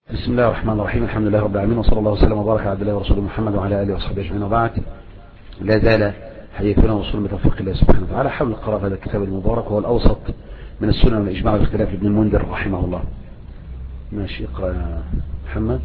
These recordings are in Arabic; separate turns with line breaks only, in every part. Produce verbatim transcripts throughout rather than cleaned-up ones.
بسم الله الرحمن الرحيم. الحمد لله رب العالمين، وصلى الله وسلم وبارك على عبد الله ورسوله محمد وعلى اله وصحبه اجمعين، وبعد. لا زال حديثنا وصول بتوفيق الله سبحانه وتعالى حول قراءة هذا الكتاب المبارك، وهو الاوسط من السنن والاجماع والاختلاف ابن المنذر رحمه الله. ماشي، اقرا يا محمد.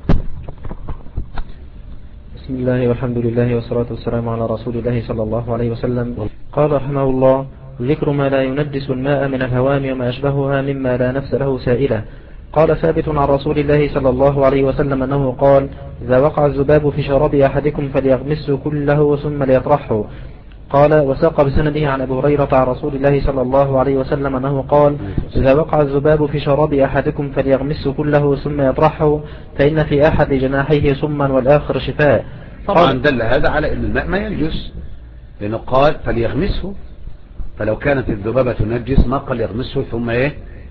بسم الله والحمد لله والصلاة والسلام على رسول الله صلى الله عليه وسلم. قال رحمه الله: ذكر ما لا ينجس الماء من الهوام وما أشبهها مما لا نفس له سائلة. قال ثابت عن رسول الله صلى الله عليه وسلم أنه قال: إذا وقع الذباب في شراب أحدكم فليغمسه كله ثم ليطرحه. قال وساق بسنده عن أبي هريرة عن رسول الله صلى الله عليه وسلم أنه قال: إذا وقع الذباب في شراب أحدكم فليغمسه كله ثم يطرحه، فإن في أحد جناحيه سما والآخر شفاء.
طبعا دل هذا على أن الماء ما ينجس، لأنه قال فليغمسه، فلو كانت الذبابة تنجس ما قال يغمسه ثم ايه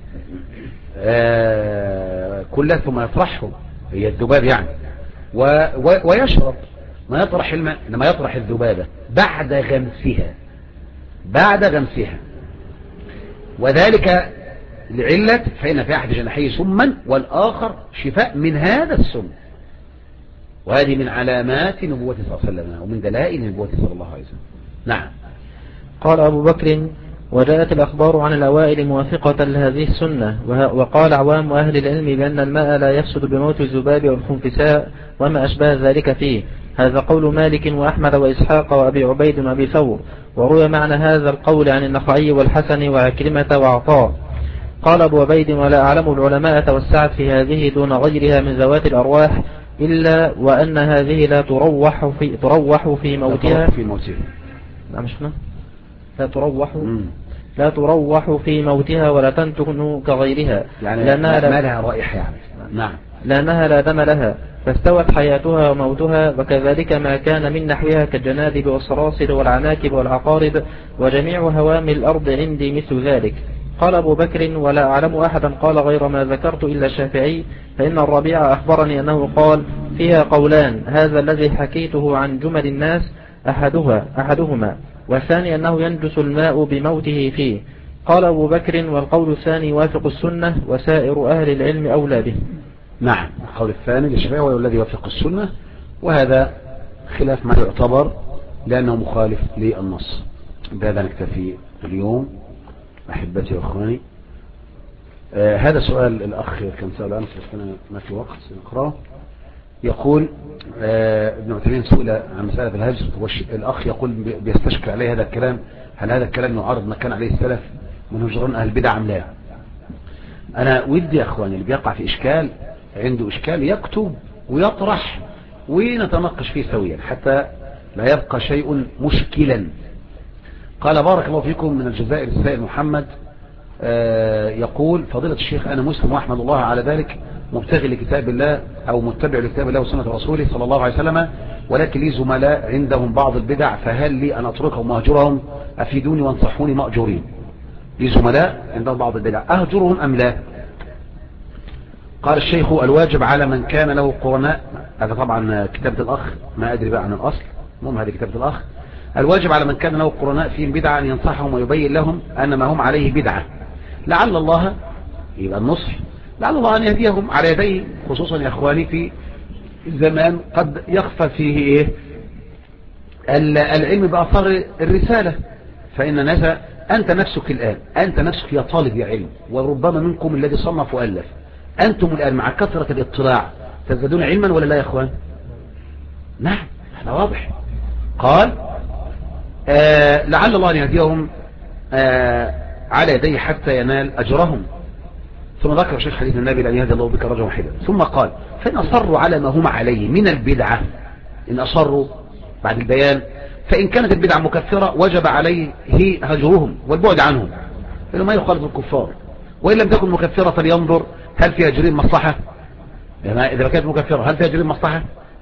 آه كلها ثم يطرحه، هي الذباب يعني و و ويشرب، ما يطرح الماء لما يطرح الذبابة بعد غمسها بعد غمسها وذلك لعلة فإن في أحد جناحيه سما والآخر شفاء من هذا السم، وهذه من علامات نبوة صلى الله عليه وسلم ومن دلائل نبوة صلى الله عليه وسلم. نعم.
قال أبو بكر: وجاءت الأخبار عن الأوائل موافقة لهذه السنة، وقال عوام أهل العلم بأن الماء لا يفسد بموت الذباب والخنفساء وما أشبه ذلك فيه. هذا قول مالك وأحمد وإسحاق وأبي عبيد وأبي ثور، وروي معنى هذا القول عن النخعي والحسن وعكرمة وعطاء. قال أبو عبيد: ولا أعلم العلماء توسعت في هذه دون غيرها من ذوات الأرواح، إلا وأن هذه لا تروح في, تروح في موتها
في موتها
لا مش هنا لا تروح مم. لا تروح في موتها ولا تنتن كغيرها،
يعني لأنها لا لها رائحة يعني. نعم.
لأنها لا دم لها، فاستوت حياتها وموتها، وكذلك ما كان من نحوها كالجنادب والصراصر والعناكب والعقارب وجميع هوام الأرض عندي مثل ذلك. قال أبو بكر: ولا أعلم أحدا قال غير ما ذكرت إلا الشافعي، فإن الربيع أخبرني أنه قال: فيها قولان، هذا الذي حكيته عن جمل الناس أحدها أحدهما، والثاني أنه ينجس الماء بموته فيه. قال أبو بكر: والقول الثاني يوافق السنة وسائر أهل العلم أولى به.
نعم، القول الثاني للشافعي هو الذي يوافق السنة، وهذا خلاف ما يعتبر لأنه مخالف للنص. بهذا نكتفي اليوم أحبتي وأخواني. آه هذا سؤال الأخ كان سأل أمس بس أنا ما في وقت نقرأه. يقول آه ابن عثيمين سئل عن مسألة الهجر، والأخ يقول بيستشكل عليه هذا الكلام، هل هذا الكلام يعارض ما كان عليه السلف من هجران أهل البدع أم لا؟ أنا ودي يا أخواني اللي بيقع في إشكال عنده إشكال يكتب ويطرح ونتناقش فيه سويا حتى لا يبقى شيء مشكلا. قال بارك الله فيكم من الجزائر السائل محمد آه يقول: فضيلة الشيخ، أنا مسلم وأحمد الله على ذلك، مبتغي لكتاب الله أو متبع لكتاب الله وسنة رسوله صلى الله عليه وسلم، ولكن لي زملاء عندهم بعض البدع، فهل لي أن أتركهم وأهجرهم؟ أفيدوني وانصحوني مأجورين. لي زملاء عندهم بعض البدع، أهجرهم أم لا؟ قال الشيخ: الواجب على من كان له قرناء، هذا طبعا كتابة الأخ، ما أدري بقى عن الأصل، المهم هذه كتابة الأخ. الواجب على من كان له قرناء فيهم بدعة أن ينصحهم ويبين لهم أن ما هم عليه بدعة، لعل الله، يبقى النصح، لعل الله أن يهديهم على يديه، خصوصا يا أخواني في زمان قد يخفى فيه إيه العلم بأثار الرسالة. فإن الناس، أنت نفسك الآن، أنت نفسك يا طالب يا علم، وربما منكم الذي صنف وألف، أنتم الآن مع كثرة الاطلاع تزدادون علما ولا لا يا أخوان؟ نعم، هذا واضح. قال آه لعل الله أن يهديهم آه على يديه حتى ينال أجرهم. ثم ذكر شيخ حديث النبي لأن يهدي الله بك رجلا واحدا، ثم قال: فإن أصروا على ما هم عليه من البدعة، إن أصروا بعد البيان، فإن كانت البدعة مكفرة وجب عليه هجرهم والبعد عنهم، لأنه ما يخالف الكفار. وإن لم تكن مكفرة فلينظر هل فيها هجرهم مصلحة، إذا كانت مكفرة هل فيها هجرهم مصلحة،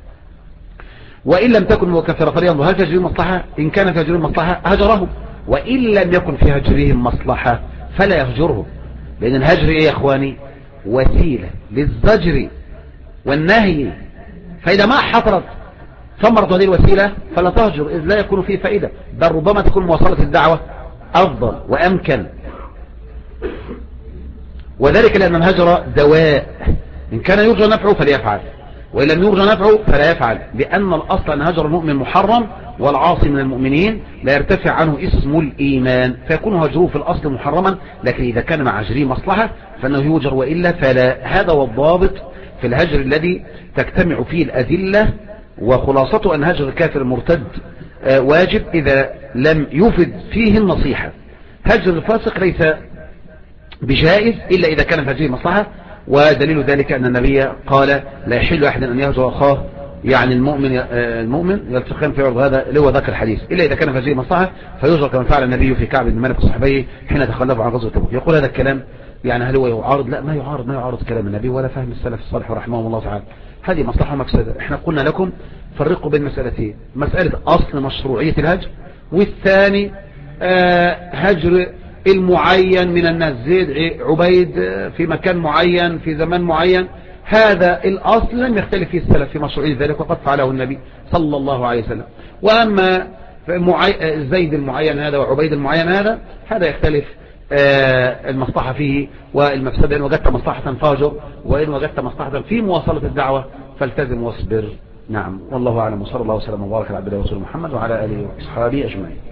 وإن لم تكن مكفرة فلينظر هل فيها هجرهم مصلحة، إن كان فيها هجرهم مصلحة هجرهم، وإن لم يكن فيها هجرهم مصلحة فلا يهجرهم. لأن الهجر إيه يا أخواني؟ وسيلة للزجر والنهي، فإذا ما حصلت ثمرة هذه الوسيلة فلا تهجر، إذ لا يكون فيه فائدة، بل ربما تكون مواصلة الدعوة أفضل وأمكن. وذلك لأن الهجر دواء إن كان يرجى نفعه فليفعل، وإن لم يرجى نفعه فلا يفعل، لأن الأصل أن هجر المؤمن محرم، والعاصي من المؤمنين لا يرتفع عنه اسم الإيمان، فيكون هجره في الأصل محرما، لكن إذا كان مع هجره مصلحة فإنه يهجر، وإلا فلا. هذا هو الضابط في الهجر الذي تجتمع فيه الأدلة، وخلاصته أن هجر الكافر المرتد واجب إذا لم يفد فيه النصيحة. هجر الفاسق ليس بجائز إلا إذا كان في هذه المصلحة، ودليل ذلك أن النبي قال لا يحل أحد أن يهجر أخاه، يعني المؤمن المؤمن يلتقيان في عرض، هذا اللي هو ذاك الحديث، إلا إذا كان في هذه المصلحة فيهجر، كما فعل النبي في كعب بن مالك وصحبه حين تخلفوا عن غزوة تبوك. يقول هذا الكلام يعني هل هو يعارض؟ لا، ما يعارض ما يعارض كلام النبي ولا فهم السلف الصالح رحمهم الله تعالى. هذه مصلحة ومفسدة. احنا قلنا لكم فرقوا بين مسألتين: مسألة أصل مشروعية الهجر، والثاني آه هجر المعين من الناس، زيد عبيد في مكان معين في زمان معين، هذا الأصل لم يختلف فيه السلف في مشروعية ذلك، وقد فعله النبي صلى الله عليه وسلم. وأما زيد المعين هذا وعبيد المعين هذا، هذا يختلف المصلحة فيه والمفسدة. إن وجدت مصلحة فاجر، وإن وجدت مصلحة في مواصلة الدعوة فالتزم واصبر. نعم، والله أعلم، وصلى الله وسلم وبارك على عبده ورسوله محمد وعلى آله وأصحابه أجمعين.